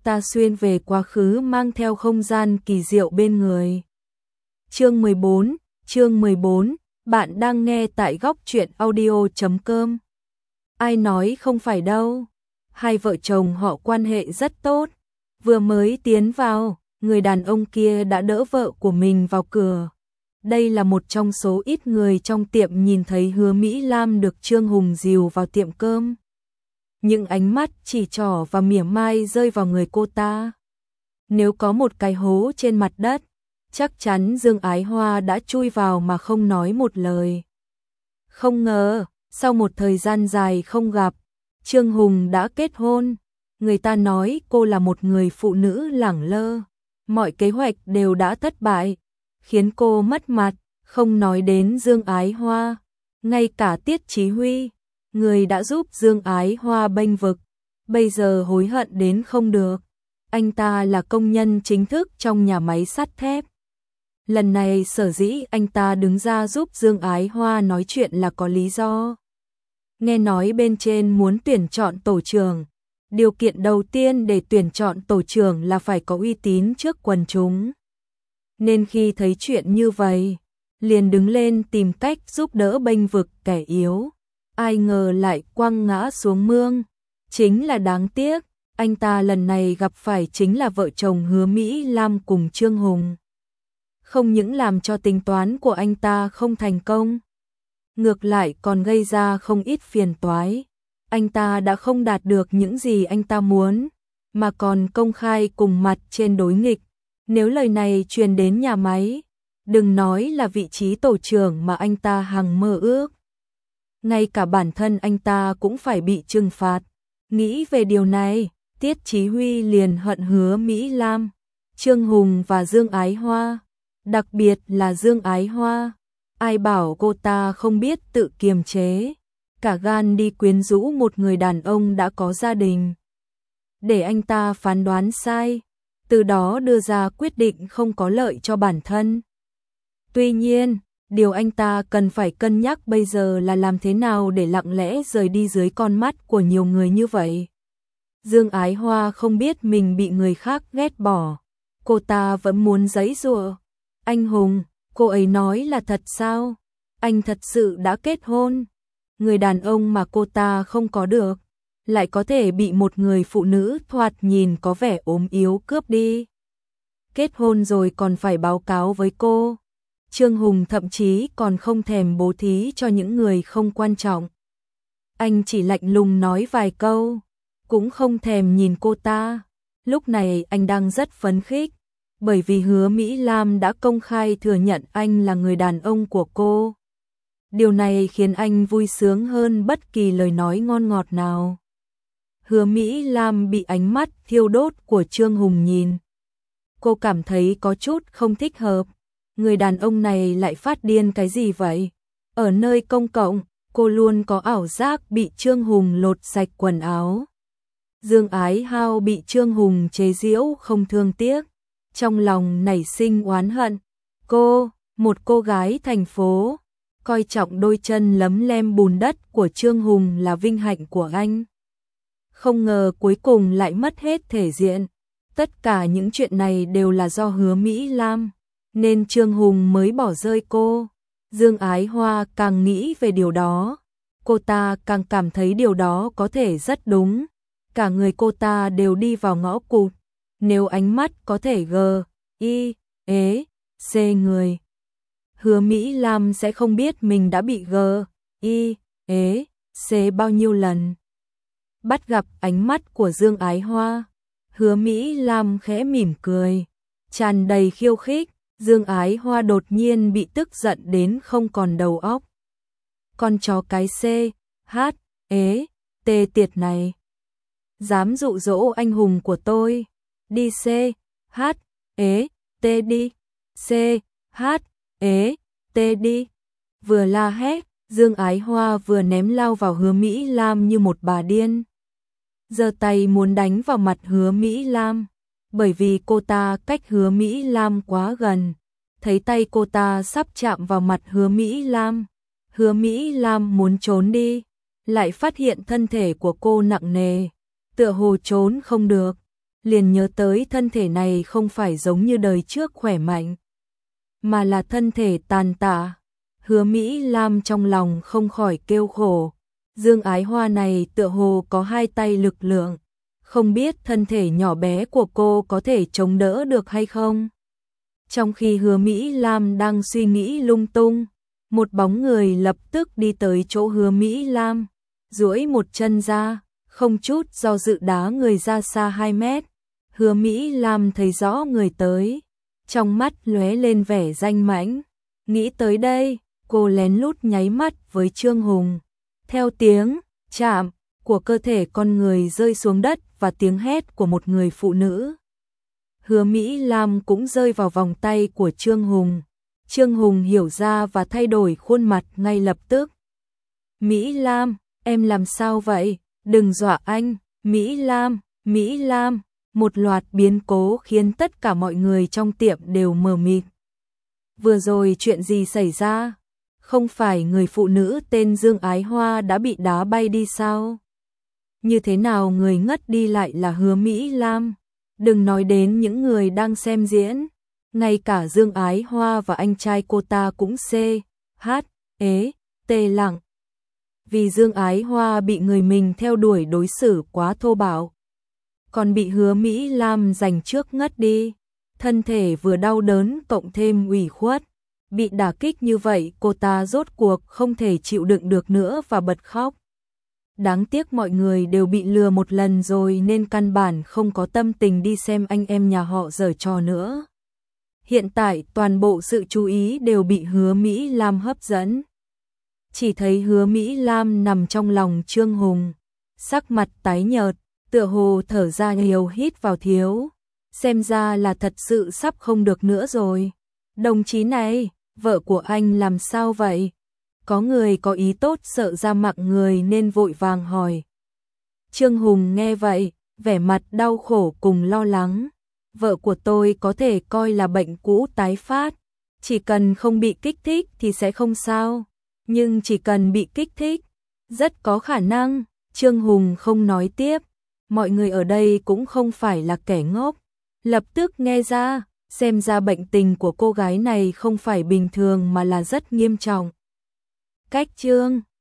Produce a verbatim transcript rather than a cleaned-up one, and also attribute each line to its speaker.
Speaker 1: ta xuyên về quá khứ mang theo không gian kỳ diệu bên người. Chương mười bốn, chương mười bốn, bạn đang nghe tại góc truyện audio chấm com. Ai nói không phải đâu, hai vợ chồng họ quan hệ rất tốt, vừa mới tiến vào, người đàn ông kia đã đỡ vợ của mình vào cửa. Đây là một trong số ít người trong tiệm nhìn thấy Hứa Mỹ Lam được Trương Hùng dìu vào tiệm cơm. Những ánh mắt chỉ trỏ và mỉa mai rơi vào người cô ta. Nếu có một cái hố trên mặt đất, chắc chắn Dương Ái Hoa đã chui vào mà không nói một lời. Không ngờ, sau một thời gian dài không gặp, Trương Hùng đã kết hôn. Người ta nói cô là một người phụ nữ lẳng lơ, mọi kế hoạch đều đã thất bại, khiến cô mất mặt, không nói đến Dương Ái Hoa. Ngay cả Tiết Chí Huy, người đã giúp Dương Ái Hoa bênh vực, bây giờ hối hận đến không được. Anh ta là công nhân chính thức trong nhà máy sắt thép. Lần này sở dĩ anh ta đứng ra giúp Dương Ái Hoa nói chuyện là có lý do. Nghe nói bên trên muốn tuyển chọn tổ trưởng. Điều kiện đầu tiên để tuyển chọn tổ trưởng là phải có uy tín trước quần chúng. Nên khi thấy chuyện như vậy, liền đứng lên tìm cách giúp đỡ bênh vực kẻ yếu. Ai ngờ lại quăng ngã xuống mương. Chính là đáng tiếc, anh ta lần này gặp phải chính là vợ chồng Hứa Mỹ Lam cùng Trương Hùng. Không những làm cho tính toán của anh ta không thành công, ngược lại còn gây ra không ít phiền toái. Anh ta đã không đạt được những gì anh ta muốn, mà còn công khai cùng mặt trên đối nghịch. Nếu lời này truyền đến nhà máy, đừng nói là vị trí tổ trưởng mà anh ta hằng mơ ước, ngay cả bản thân anh ta cũng phải bị trừng phạt. Nghĩ về điều này, Tiết Chí Huy liền hận Hứa Mỹ Lam, Trương Hùng và Dương Ái Hoa, đặc biệt là Dương Ái Hoa. Ai bảo cô ta không biết tự kiềm chế, cả gan đi quyến rũ một người đàn ông đã có gia đình. Để anh ta phán đoán sai, từ đó đưa ra quyết định không có lợi cho bản thân. Tuy nhiên, điều anh ta cần phải cân nhắc bây giờ là làm thế nào để lặng lẽ rời đi dưới con mắt của nhiều người như vậy. Dương Ái Hoa không biết mình bị người khác ghét bỏ, cô ta vẫn muốn giãy giụa. Anh Hùng, cô ấy nói là thật sao? Anh thật sự đã kết hôn? Người đàn ông mà cô ta không có được, lại có thể bị một người phụ nữ thoạt nhìn có vẻ ốm yếu cướp đi. Kết hôn rồi còn phải báo cáo với cô. Trương Hùng thậm chí còn không thèm bố thí cho những người không quan trọng. Anh chỉ lạnh lùng nói vài câu, cũng không thèm nhìn cô ta. Lúc này anh đang rất phấn khích, bởi vì Hứa Mỹ Lam đã công khai thừa nhận anh là người đàn ông của cô. Điều này khiến anh vui sướng hơn bất kỳ lời nói ngon ngọt nào. Hứa Mỹ Lam bị ánh mắt thiêu đốt của Trương Hùng nhìn. Cô cảm thấy có chút không thích hợp. Người đàn ông này lại phát điên cái gì vậy? Ở nơi công cộng, cô luôn có ảo giác bị Trương Hùng lột sạch quần áo. Dương Ái Hao bị Trương Hùng chế giễu không thương tiếc, trong lòng nảy sinh oán hận. Cô, một cô gái thành phố, coi trọng đôi chân lấm lem bùn đất của Trương Hùng là vinh hạnh của anh. Không ngờ cuối cùng lại mất hết thể diện. Tất cả những chuyện này đều là do Hứa Mỹ Lam, nên Trương Hùng mới bỏ rơi cô. Dương Ái Hoa càng nghĩ về điều đó, cô ta càng cảm thấy điều đó có thể rất đúng. Cả người cô ta đều đi vào ngõ cụt. Nếu ánh mắt có thể gờ, y, ế, c người, Hứa Mỹ Lam sẽ không biết mình đã bị gờ, y, ế, c bao nhiêu lần. Bắt gặp ánh mắt của Dương Ái Hoa, Hứa Mỹ Lam khẽ mỉm cười, tràn đầy khiêu khích. Dương Ái Hoa đột nhiên bị tức giận đến không còn đầu óc. Con chó cái C, H, ế, T tiệt này, dám dụ dỗ anh hùng của tôi. Đi C, H, ế, T đi. C, H, ế, T đi. Vừa la hét, Dương Ái Hoa vừa ném lao vào Hứa Mỹ Lam như một bà điên. Giơ tay muốn đánh vào mặt Hứa Mỹ Lam, bởi vì cô ta cách Hứa Mỹ Lam quá gần. Thấy tay cô ta sắp chạm vào mặt Hứa Mỹ Lam, Hứa Mỹ Lam muốn trốn đi, lại phát hiện thân thể của cô nặng nề, tựa hồ trốn không được. liền nhớ tới thân thể này không phải giống như đời trước khỏe mạnh, mà là thân thể tàn tạ. Hứa Mỹ Lam trong lòng không khỏi kêu khổ, Dương Ái Hoa này tựa hồ có hai tay lực lượng, không biết thân thể nhỏ bé của cô có thể chống đỡ được hay không. Trong khi Hứa Mỹ Lam đang suy nghĩ lung tung, một bóng người lập tức đi tới chỗ Hứa Mỹ Lam, duỗi một chân ra, không chút do dự đá người ra xa hai mét. Hứa Mỹ Lam thấy rõ người tới, trong mắt lóe lên vẻ danh mãnh. Nghĩ tới đây, cô lén lút nháy mắt với Trương Hùng. Theo tiếng chạm của cơ thể con người rơi xuống đất và tiếng hét của một người phụ nữ, Hứa Mỹ Lam cũng rơi vào vòng tay của Trương Hùng. Trương Hùng hiểu ra và thay đổi khuôn mặt ngay lập tức. Mỹ Lam, em làm sao vậy? Đừng dọa anh. Mỹ Lam, Mỹ Lam. Một loạt biến cố khiến tất cả mọi người trong tiệm đều mờ mịt. Vừa rồi chuyện gì xảy ra? Không phải người phụ nữ tên Dương Ái Hoa đã bị đá bay đi sao? Như thế nào người ngất đi lại là Hứa Mỹ Lam? Đừng nói đến những người đang xem diễn, ngay cả Dương Ái Hoa và anh trai cô ta cũng C, H, ế, tê lặng. Vì Dương Ái Hoa bị người mình theo đuổi đối xử quá thô bạo, còn bị Hứa Mỹ Lam giành trước ngất đi. Thân thể vừa đau đớn cộng thêm ủy khuất, bị đả kích như vậy cô ta rốt cuộc không thể chịu đựng được nữa và bật khóc. Đáng tiếc mọi người đều bị lừa một lần rồi nên căn bản không có tâm tình đi xem anh em nhà họ giở trò nữa. Hiện tại toàn bộ sự chú ý đều bị Hứa Mỹ Lam hấp dẫn. Chỉ thấy Hứa Mỹ Lam nằm trong lòng Trương Hùng, sắc mặt tái nhợt, tựa hồ thở ra nhiều hít vào thiếu. Xem ra là thật sự sắp không được nữa rồi. Đồng chí này, vợ của anh làm sao vậy? Có người có ý tốt sợ ra mạng người nên vội vàng hỏi. Trương Hùng nghe vậy, vẻ mặt đau khổ cùng lo lắng. Vợ của tôi có thể coi là bệnh cũ tái phát, chỉ cần không bị kích thích thì sẽ không sao. Nhưng chỉ cần bị kích thích, rất có khả năng. Trương Hùng không nói tiếp, mọi người ở đây cũng không phải là kẻ ngốc. Lập tức nghe ra, xem ra bệnh tình của cô gái này không phải bình thường mà là rất nghiêm trọng. Cách chương